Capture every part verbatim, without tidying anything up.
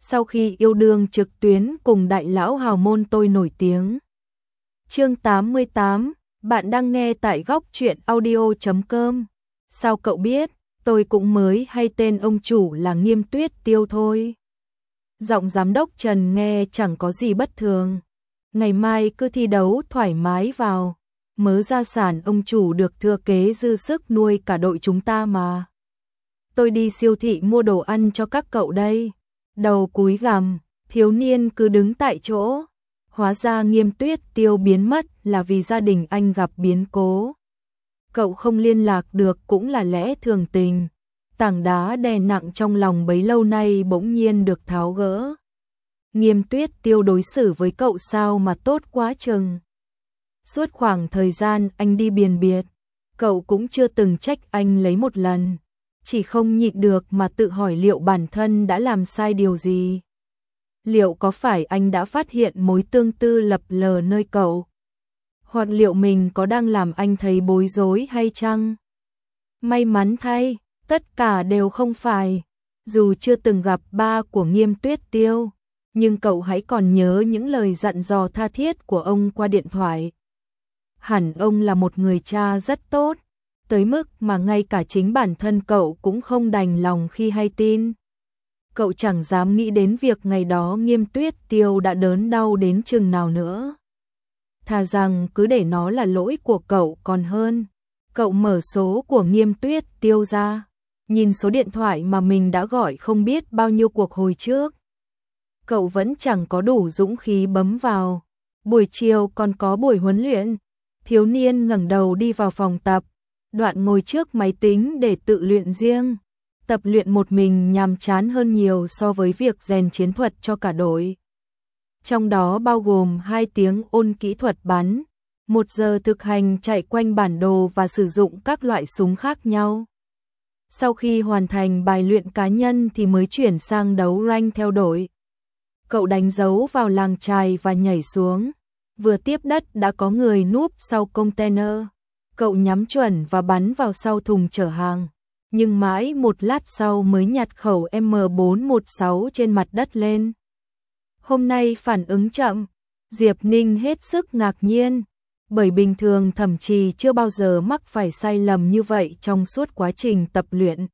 sau khi yêu đương trực tuyến cùng đại lão hào môn tôi nổi tiếng. Chương tám mươi tám, bạn đang nghe tại góc truyện audio chấm com. Sao cậu biết? Tôi cũng mới hay tên ông chủ là Nghiêm Tuyết Tiêu thôi. Giọng giám đốc Trần nghe chẳng có gì bất thường. Ngày mai cứ thi đấu thoải mái vào. Mớ gia sản ông chủ được thừa kế dư sức nuôi cả đội chúng ta mà. Tôi đi siêu thị mua đồ ăn cho các cậu đây. Đầu cúi gằm, thiếu niên cứ đứng tại chỗ. Hóa ra Nghiêm Tuyết Tiêu biến mất là vì gia đình anh gặp biến cố. Cậu không liên lạc được cũng là lẽ thường tình. Tảng đá đè nặng trong lòng bấy lâu nay bỗng nhiên được tháo gỡ. Nghiêm Tuyết Tiêu đối xử với cậu sao mà tốt quá chừng. Suốt khoảng thời gian anh đi biền biệt, cậu cũng chưa từng trách anh lấy một lần. Chỉ không nhịn được mà tự hỏi liệu bản thân đã làm sai điều gì. Liệu có phải anh đã phát hiện mối tương tư lập lờ nơi cậu? Hoặc liệu mình có đang làm anh thấy bối rối hay chăng? May mắn thay, tất cả đều không phải. Dù chưa từng gặp ba của Nghiêm Tuyết Tiêu, nhưng cậu hãy còn nhớ những lời dặn dò tha thiết của ông qua điện thoại. Hẳn ông là một người cha rất tốt, tới mức mà ngay cả chính bản thân cậu cũng không đành lòng khi hay tin. Cậu chẳng dám nghĩ đến việc ngày đó Nghiêm Tuyết Tiêu đã đớn đau đến chừng nào nữa. Thà rằng cứ để nó là lỗi của cậu còn hơn. Cậu mở số của Nghiêm Tuyết Tiêu ra, nhìn số điện thoại mà mình đã gọi không biết bao nhiêu cuộc hồi trước. Cậu vẫn chẳng có đủ dũng khí bấm vào. Buổi chiều còn có buổi huấn luyện. Thiếu niên ngẩng đầu đi vào phòng tập, Đoạn ngồi trước máy tính để tự luyện riêng. Tập luyện một mình nhàm chán hơn nhiều so với việc rèn chiến thuật cho cả đội. Trong đó bao gồm hai tiếng ôn kỹ thuật bắn, một giờ thực hành chạy quanh bản đồ và sử dụng các loại súng khác nhau. Sau khi hoàn thành bài luyện cá nhân thì mới chuyển sang đấu rank theo đội. Cậu đánh dấu vào làng chài và nhảy xuống. Vừa tiếp đất đã có người núp sau container. Cậu nhắm chuẩn và bắn vào sau thùng chở hàng. Nhưng mãi một lát sau mới nhặt khẩu M bốn một sáu trên mặt đất lên. Hôm nay phản ứng chậm, Diệp Ninh hết sức ngạc nhiên. Bởi bình thường Thẩm Trì chưa bao giờ mắc phải sai lầm như vậy trong suốt quá trình tập luyện.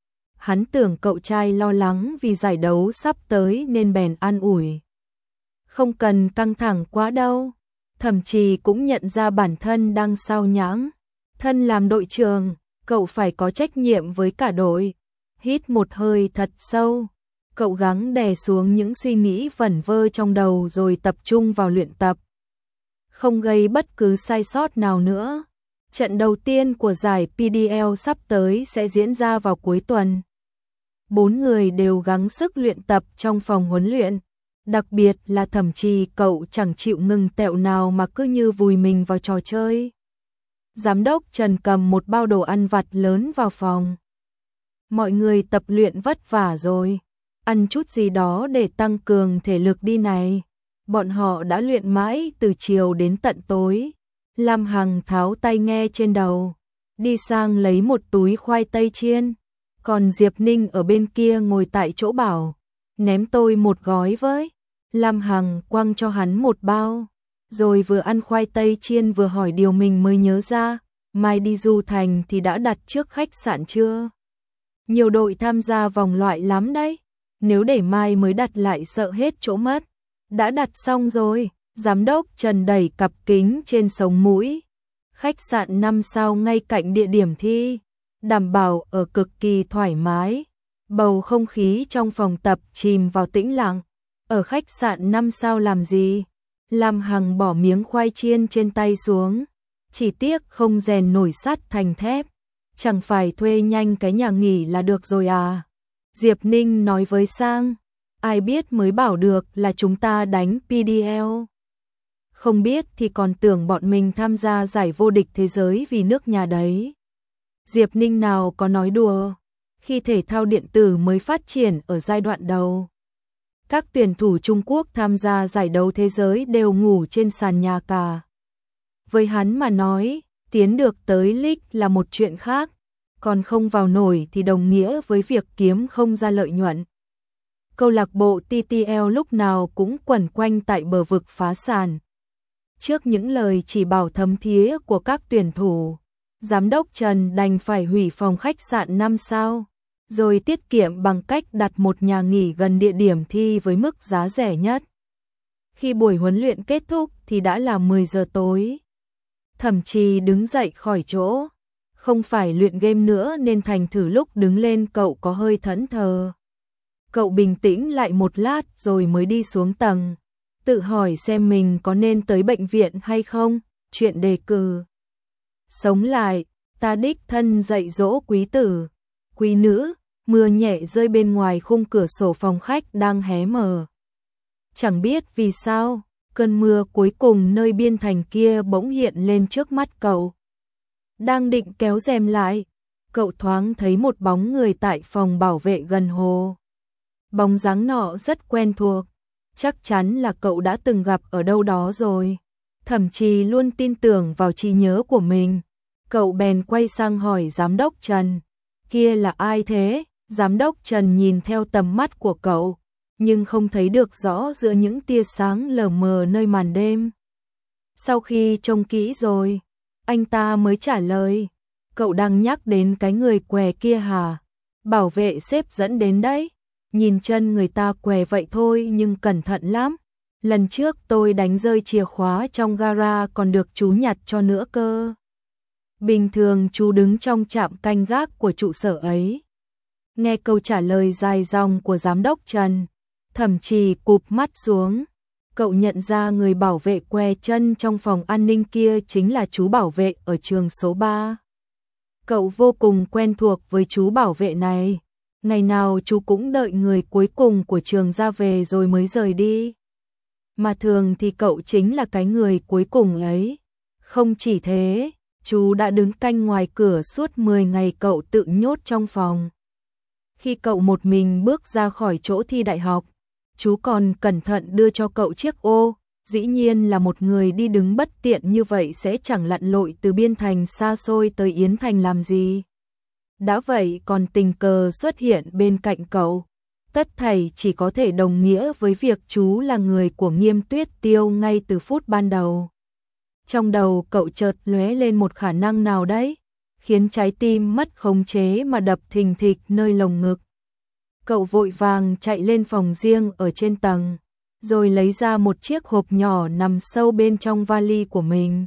Hắn tưởng cậu trai lo lắng vì giải đấu sắp tới nên bèn an ủi. Không cần căng thẳng quá đâu. Thẩm Trì cũng nhận ra bản thân đang sao nhãng. Thân làm đội trưởng, cậu phải có trách nhiệm với cả đội. Hít một hơi thật sâu. Cậu gắng đè xuống những suy nghĩ vẩn vơ trong đầu rồi tập trung vào luyện tập. Không gây bất cứ sai sót nào nữa. Trận đầu tiên của giải pê đê lờ sắp tới sẽ diễn ra vào cuối tuần. Bốn người đều gắng sức luyện tập trong phòng huấn luyện. Đặc biệt là Thẩm Trì, cậu chẳng chịu ngừng tẹo nào mà cứ như vùi mình vào trò chơi. Giám đốc Trần cầm một bao đồ ăn vặt lớn vào phòng. Mọi người tập luyện vất vả rồi. Ăn chút gì đó để tăng cường thể lực đi này. Bọn họ đã luyện mãi từ chiều đến tận tối. Lam Hằng tháo tai nghe trên đầu, đi sang lấy một túi khoai tây chiên. Còn Diệp Ninh ở bên kia ngồi tại chỗ bảo, ném tôi một gói với. Lam Hằng quăng cho hắn một bao, rồi vừa ăn khoai tây chiên vừa hỏi điều mình mới nhớ ra, mai đi du thành thì đã đặt trước khách sạn chưa? Nhiều đội tham gia vòng loại lắm đấy, nếu để mai mới đặt lại sợ hết chỗ mất. Đã đặt xong rồi, giám đốc Trần đẩy cặp kính trên sống mũi. Khách sạn năm sao ngay cạnh địa điểm thi, đảm bảo ở cực kỳ thoải mái. Bầu không khí trong phòng tập chìm vào tĩnh lặng. Ở khách sạn năm sao làm gì? Lam Hằng bỏ miếng khoai chiên trên tay xuống. Chỉ tiếc không rèn nổi sắt thành thép. Chẳng phải thuê nhanh cái nhà nghỉ là được rồi à? Diệp Ninh nói với Sang. Ai biết mới bảo được là chúng ta đánh pê đê lờ. Không biết thì còn tưởng bọn mình tham gia giải vô địch thế giới vì nước nhà đấy. Diệp Ninh nào có nói đùa. Khi thể thao điện tử mới phát triển ở giai đoạn đầu, các tuyển thủ Trung Quốc tham gia giải đấu thế giới đều ngủ trên sàn nhà cả. Với hắn mà nói, tiến được tới league là một chuyện khác, còn không vào nổi thì đồng nghĩa với việc kiếm không ra lợi nhuận. câu lạc bộ tê tê lờ lúc nào cũng quẩn quanh tại bờ vực phá sản. Trước những lời chỉ bảo thấm thía của các tuyển thủ, giám đốc Trần đành phải hủy phòng khách sạn năm sao, rồi tiết kiệm bằng cách đặt một nhà nghỉ gần địa điểm thi với mức giá rẻ nhất. Khi buổi huấn luyện kết thúc thì đã là mười giờ tối. Thẩm Trì đứng dậy khỏi chỗ, không phải luyện game nữa nên thành thử lúc đứng lên cậu có hơi thẫn thờ. Cậu bình tĩnh lại một lát rồi mới đi xuống tầng, tự hỏi xem mình có nên tới bệnh viện hay không. Chuyện đề cử sống lại, ta đích thân dạy dỗ quý tử, quý nữ. Mưa nhẹ rơi bên ngoài khung cửa sổ phòng khách đang hé mở. Chẳng biết vì sao, cơn mưa cuối cùng nơi biên thành kia bỗng hiện lên trước mắt cậu. Đang định kéo rèm lại, cậu thoáng thấy một bóng người tại phòng bảo vệ gần hồ. Bóng dáng nọ rất quen thuộc, chắc chắn là cậu đã từng gặp ở đâu đó rồi. Thẩm Trì luôn tin tưởng vào trí nhớ của mình. Cậu bèn quay sang hỏi giám đốc Trần, kia là ai thế? Giám đốc Trần nhìn theo tầm mắt của cậu, nhưng không thấy được rõ giữa những tia sáng lờ mờ nơi màn đêm. Sau khi trông kỹ rồi, anh ta mới trả lời, cậu đang nhắc đến cái người què kia hả? Bảo vệ sếp dẫn đến đấy. Nhìn chân người ta què vậy thôi nhưng cẩn thận lắm. Lần trước tôi đánh rơi chìa khóa trong gara còn được chú nhặt cho nữa cơ. Bình thường chú đứng trong trạm canh gác của trụ sở ấy. Nghe câu trả lời dài dòng của giám đốc Trần, Thẩm Trì cụp mắt xuống. Cậu nhận ra người bảo vệ què chân trong phòng an ninh kia chính là chú bảo vệ ở trường số ba. Cậu vô cùng quen thuộc với chú bảo vệ này. Ngày nào chú cũng đợi người cuối cùng của trường ra về rồi mới rời đi. Mà thường thì cậu chính là cái người cuối cùng ấy. Không chỉ thế, chú đã đứng canh ngoài cửa suốt mười ngày cậu tự nhốt trong phòng. Khi cậu một mình bước ra khỏi chỗ thi đại học, chú còn cẩn thận đưa cho cậu chiếc ô. Dĩ nhiên là một người đi đứng bất tiện như vậy sẽ chẳng lặn lội từ Biên Thành xa xôi tới Yến Thành làm gì. Đã vậy còn tình cờ xuất hiện bên cạnh cậu. Tất thảy chỉ có thể đồng nghĩa với việc chú là người của Nghiêm Tuyết Tiêu ngay từ phút ban đầu. Trong đầu cậu chợt lóe lên một khả năng nào đấy, khiến trái tim mất khống chế mà đập thình thịch nơi lồng ngực. Cậu vội vàng chạy lên phòng riêng ở trên tầng, rồi lấy ra một chiếc hộp nhỏ nằm sâu bên trong vali của mình.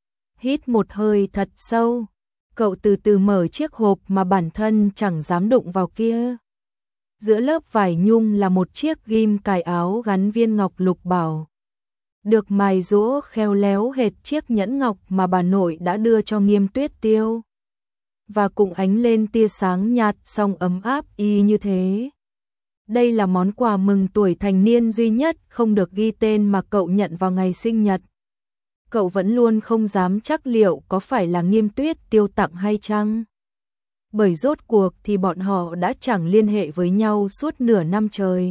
Hít một hơi thật sâu, cậu từ từ mở chiếc hộp mà bản thân chẳng dám đụng vào kia. Giữa lớp vải nhung là một chiếc ghim cài áo gắn viên ngọc lục bảo, được mài giũa khéo léo hệt chiếc nhẫn ngọc mà bà nội đã đưa cho Nghiêm Tuyết Tiêu, và cũng ánh lên tia sáng nhạt song ấm áp y như thế. Đây là món quà mừng tuổi thành niên duy nhất không được ghi tên mà cậu nhận vào ngày sinh nhật. Cậu vẫn luôn không dám chắc liệu có phải là Nghiêm Tuyết Tiêu tặng hay chăng. Bởi rốt cuộc thì bọn họ đã chẳng liên hệ với nhau suốt nửa năm trời.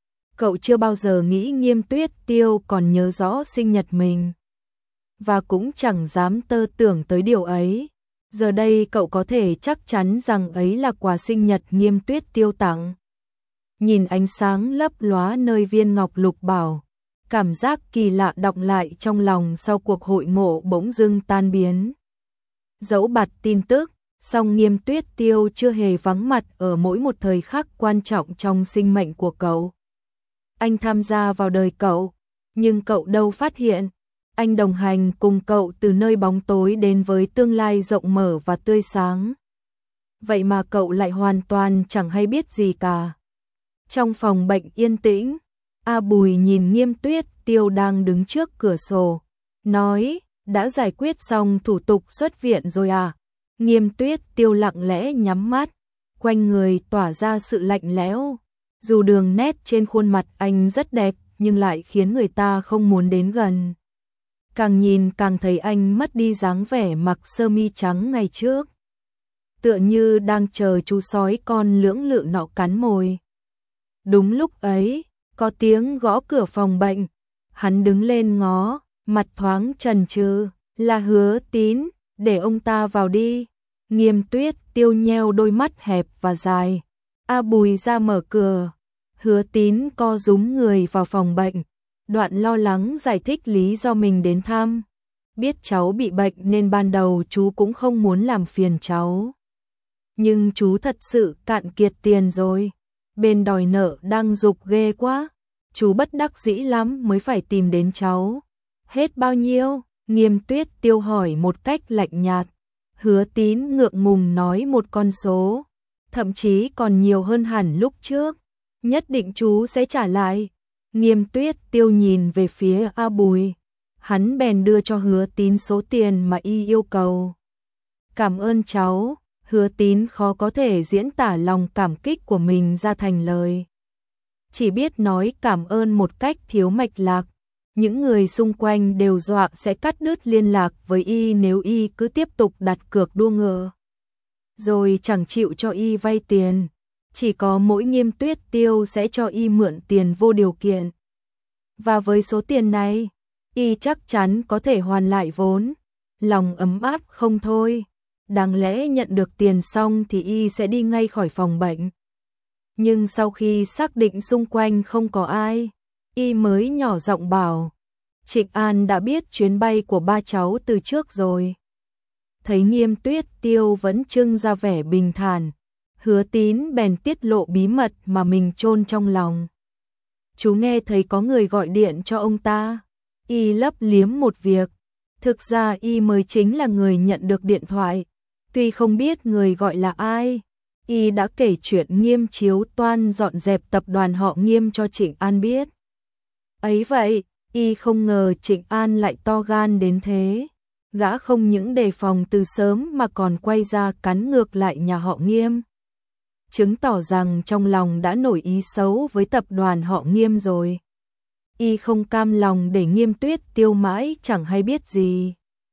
Cậu chưa bao giờ nghĩ Nghiêm Tuyết Tiêu còn nhớ rõ sinh nhật mình. Và cũng chẳng dám tơ tưởng tới điều ấy. Giờ đây cậu có thể chắc chắn rằng ấy là quà sinh nhật Nghiêm Tuyết Tiêu tặng. Nhìn ánh sáng lấp lóa nơi viên ngọc lục bảo, cảm giác kỳ lạ đọng lại trong lòng sau cuộc hội ngộ bỗng dưng tan biến. Dẫu bặt tin tức, song Nghiêm Tuyết Tiêu chưa hề vắng mặt ở mỗi một thời khắc quan trọng trong sinh mệnh của cậu. Anh tham gia vào đời cậu, nhưng cậu đâu phát hiện. Anh đồng hành cùng cậu từ nơi bóng tối đến với tương lai rộng mở và tươi sáng. Vậy mà cậu lại hoàn toàn chẳng hay biết gì cả. Trong phòng bệnh yên tĩnh, A Bùi nhìn Nghiêm Tuyết Tiêu đang đứng trước cửa sổ, nói, đã giải quyết xong thủ tục xuất viện rồi à? Nghiêm Tuyết Tiêu lặng lẽ nhắm mắt, quanh người tỏa ra sự lạnh lẽo. Dù đường nét trên khuôn mặt anh rất đẹp, nhưng lại khiến người ta không muốn đến gần. Càng nhìn càng thấy anh mất đi dáng vẻ mặc sơ mi trắng ngày trước. Tựa như đang chờ chú sói con lưỡng lự nọ cắn mồi. Đúng lúc ấy, có tiếng gõ cửa phòng bệnh. Hắn đứng lên ngó, mặt thoáng chần chừ, là Hứa Tín, để ông ta vào đi. Nghiêm Tuyết Tiêu nheo đôi mắt hẹp và dài. A Bùi ra mở cửa, Hứa Tín co rúm người vào phòng bệnh, Đoạn lo lắng giải thích lý do mình đến thăm. Biết cháu bị bệnh nên ban đầu chú cũng không muốn làm phiền cháu. Nhưng chú thật sự cạn kiệt tiền rồi. Bên đòi nợ đang giục ghê quá. Chú bất đắc dĩ lắm mới phải tìm đến cháu. Hết bao nhiêu? Nghiêm Tuyết Tiêu hỏi một cách lạnh nhạt. Hứa Tín ngượng ngùng nói một con số. Thậm chí còn nhiều hơn hẳn lúc trước. Nhất định chú sẽ trả lại. Nghiêm Tuyết Tiêu nhìn về phía A Bùi. Hắn bèn đưa cho Hứa Tín số tiền mà y yêu cầu. Cảm ơn cháu. Hứa Tín khó có thể diễn tả lòng cảm kích của mình ra thành lời. Chỉ biết nói cảm ơn một cách thiếu mạch lạc. Những người xung quanh đều dọa sẽ cắt đứt liên lạc với y nếu y cứ tiếp tục đặt cược đua ngựa. Rồi chẳng chịu cho y vay tiền. Chỉ có mỗi Nghiêm Tuyết Tiêu sẽ cho y mượn tiền vô điều kiện. Và với số tiền này, y chắc chắn có thể hoàn lại vốn. Lòng ấm áp không thôi. Đáng lẽ nhận được tiền xong thì y sẽ đi ngay khỏi phòng bệnh. Nhưng sau khi xác định xung quanh không có ai, y mới nhỏ giọng bảo, Trịnh An đã biết chuyến bay của ba cháu từ trước rồi. Thấy Nghiêm Tuyết Tiêu vẫn trưng ra vẻ bình thản, Hứa Tín bèn tiết lộ bí mật mà mình chôn trong lòng. Chú nghe thấy có người gọi điện cho ông ta. Y lấp liếm một việc. Thực ra y mới chính là người nhận được điện thoại. Tuy không biết người gọi là ai, y đã kể chuyện Nghiêm Chiếu Toan dọn dẹp tập đoàn họ Nghiêm cho Trịnh An biết. Ấy vậy, y không ngờ Trịnh An lại to gan đến thế. Gã không những đề phòng từ sớm mà còn quay ra cắn ngược lại nhà họ Nghiêm. Chứng tỏ rằng trong lòng đã nổi ý xấu với tập đoàn họ Nghiêm rồi. Y không cam lòng để Nghiêm Tuyết Tiêu mãi chẳng hay biết gì.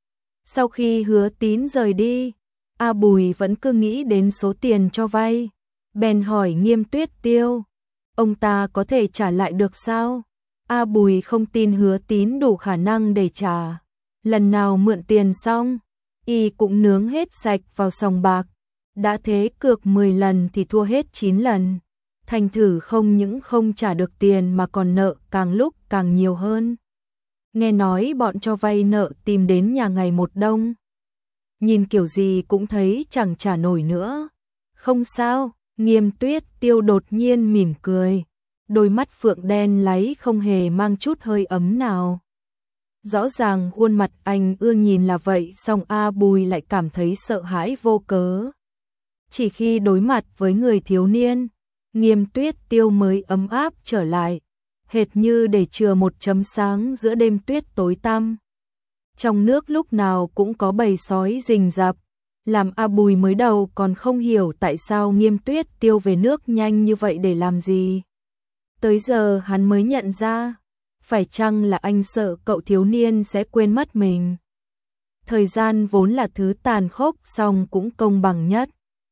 Sau khi Hứa Tín rời đi, A Bùi vẫn cứ nghĩ đến số tiền cho vay. Bèn hỏi Nghiêm Tuyết Tiêu, ông ta có thể trả lại được sao? A Bùi không tin Hứa Tín đủ khả năng để trả. Lần nào mượn tiền xong, y cũng nướng hết sạch vào sòng bạc. Đã thế cược mười lần thì thua hết chín lần. Thành thử không những không trả được tiền mà còn nợ càng lúc càng nhiều hơn. Nghe nói bọn cho vay nợ tìm đến nhà ngày một đông. Nhìn kiểu gì cũng thấy chẳng trả nổi nữa. Không sao, Nghiêm Tuyết Tiêu đột nhiên mỉm cười. Đôi mắt phượng đen láy không hề mang chút hơi ấm nào. Rõ ràng khuôn mặt anh ưa nhìn là vậy, song A Bùi lại cảm thấy sợ hãi vô cớ. Chỉ khi đối mặt với người thiếu niên, Nghiêm Tuyết Tiêu mới ấm áp trở lại, hệt như để chừa một chấm sáng giữa đêm tuyết tối tăm. Trong nước lúc nào cũng có bầy sói rình rập, làm A Bùi mới đầu còn không hiểu tại sao Nghiêm Tuyết Tiêu về nước nhanh như vậy để làm gì. Tới giờ hắn mới nhận ra, phải chăng là anh sợ cậu thiếu niên sẽ quên mất mình. Thời gian vốn là thứ tàn khốc song cũng công bằng nhất.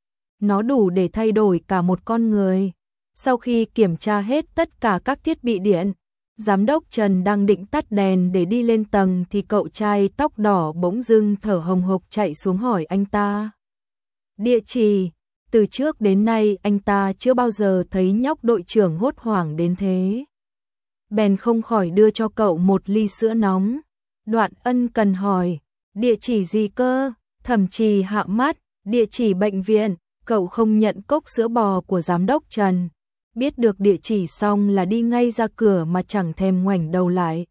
Nó đủ để thay đổi cả một con người. Sau khi kiểm tra hết tất cả các thiết bị điện, giám đốc Trần đang định tắt đèn để đi lên tầng thì cậu trai tóc đỏ bỗng dưng thở hồng hộc chạy xuống hỏi anh ta. Địa chỉ, từ trước đến nay anh ta chưa bao giờ thấy nhóc đội trưởng hốt hoảng đến thế. Bèn không khỏi đưa cho cậu một ly sữa nóng. Đoạn ân cần hỏi, địa chỉ gì cơ? Thẩm Trì Hạ Mắt, địa chỉ bệnh viện. Cậu không nhận cốc sữa bò của giám đốc Trần. Biết được địa chỉ xong là đi ngay ra cửa mà chẳng thèm ngoảnh đầu lại.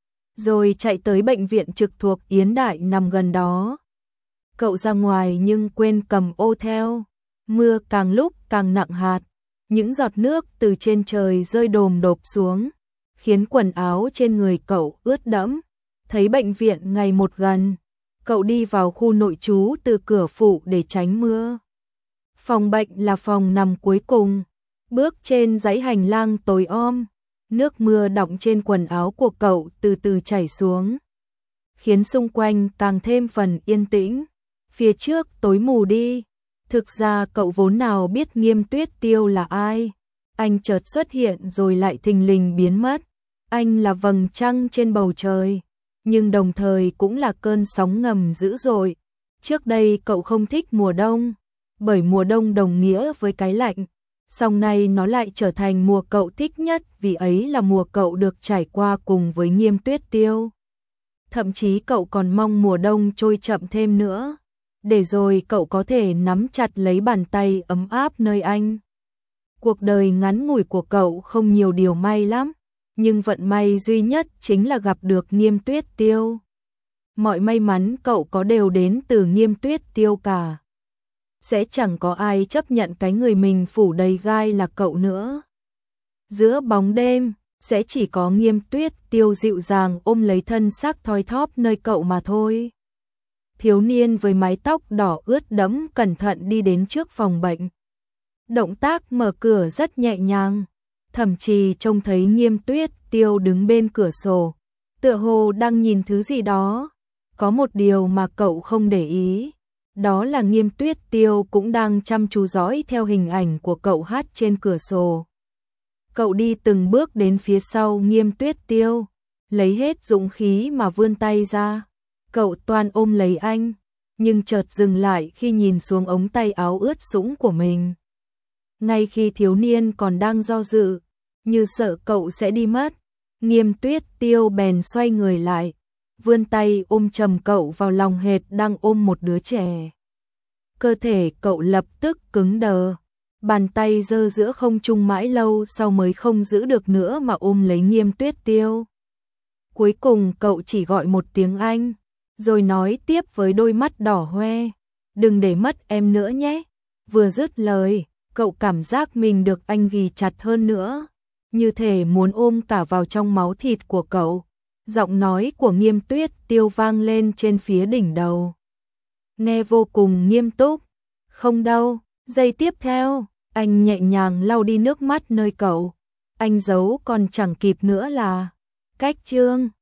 Rồi chạy tới bệnh viện trực thuộc Yến Đại nằm gần đó. Cậu ra ngoài nhưng quên cầm ô theo. Mưa càng lúc càng nặng hạt. Những giọt nước từ trên trời rơi đồm đột xuống, khiến quần áo trên người cậu ướt đẫm. Thấy bệnh viện ngày một gần, cậu đi vào khu nội trú từ cửa phụ để tránh mưa. Phòng bệnh là phòng nằm cuối cùng. Bước trên dãy hành lang tối om, nước mưa đọng trên quần áo của cậu từ từ chảy xuống, khiến xung quanh càng thêm phần yên tĩnh. Phía trước tối mù đi. Thực ra cậu vốn nào biết Nghiêm Tuyết Tiêu là ai. Anh chợt xuất hiện rồi lại thình lình biến mất. Anh là vầng trăng trên bầu trời, nhưng đồng thời cũng là cơn sóng ngầm dữ dội. Trước đây cậu không thích mùa đông, bởi mùa đông đồng nghĩa với cái lạnh. Song nay nó lại trở thành mùa cậu thích nhất, vì ấy là mùa cậu được trải qua cùng với Nghiêm Tuyết Tiêu. Thậm chí cậu còn mong mùa đông trôi chậm thêm nữa, để rồi cậu có thể nắm chặt lấy bàn tay ấm áp nơi anh. Cuộc đời ngắn ngủi của cậu không nhiều điều may lắm, nhưng vận may duy nhất chính là gặp được Nghiêm Tuyết Tiêu. Mọi may mắn cậu có đều đến từ Nghiêm Tuyết Tiêu cả. Sẽ chẳng có ai chấp nhận cái người mình phủ đầy gai là cậu nữa. Giữa bóng đêm, sẽ chỉ có Nghiêm Tuyết Tiêu dịu dàng ôm lấy thân xác thoi thóp nơi cậu mà thôi. Thiếu niên với mái tóc đỏ ướt đẫm cẩn thận đi đến trước phòng bệnh. Động tác mở cửa rất nhẹ nhàng, thậm chí trông thấy Nghiêm Tuyết Tiêu đứng bên cửa sổ, tựa hồ đang nhìn thứ gì đó. Có một điều mà cậu không để ý, đó là Nghiêm Tuyết Tiêu cũng đang chăm chú dõi theo hình ảnh của cậu hát trên cửa sổ. Cậu đi từng bước đến phía sau Nghiêm Tuyết Tiêu, lấy hết dũng khí mà vươn tay ra. Cậu toan ôm lấy anh, nhưng chợt dừng lại khi nhìn xuống ống tay áo ướt sũng của mình. Ngay khi thiếu niên còn đang do dự, như sợ cậu sẽ đi mất, Nghiêm Tuyết Tiêu bèn xoay người lại, vươn tay ôm chầm cậu vào lòng hệt đang ôm một đứa trẻ. Cơ thể cậu lập tức cứng đờ, bàn tay giơ giữa không trung mãi lâu sau mới không giữ được nữa mà ôm lấy Nghiêm Tuyết Tiêu. Cuối cùng cậu chỉ gọi một tiếng Anh, rồi nói tiếp với đôi mắt đỏ hoe, đừng để mất em nữa nhé. Vừa dứt lời, cậu cảm giác mình được anh ghì chặt hơn nữa, như thể muốn ôm cả vào trong máu thịt của cậu. Giọng nói của Nghiêm Tuyết Tiêu vang lên trên phía đỉnh đầu, nghe vô cùng nghiêm túc. Không đâu. Giây tiếp theo, anh nhẹ nhàng lau đi nước mắt nơi cậu. Anh giấu còn chẳng kịp nữa là cách chương.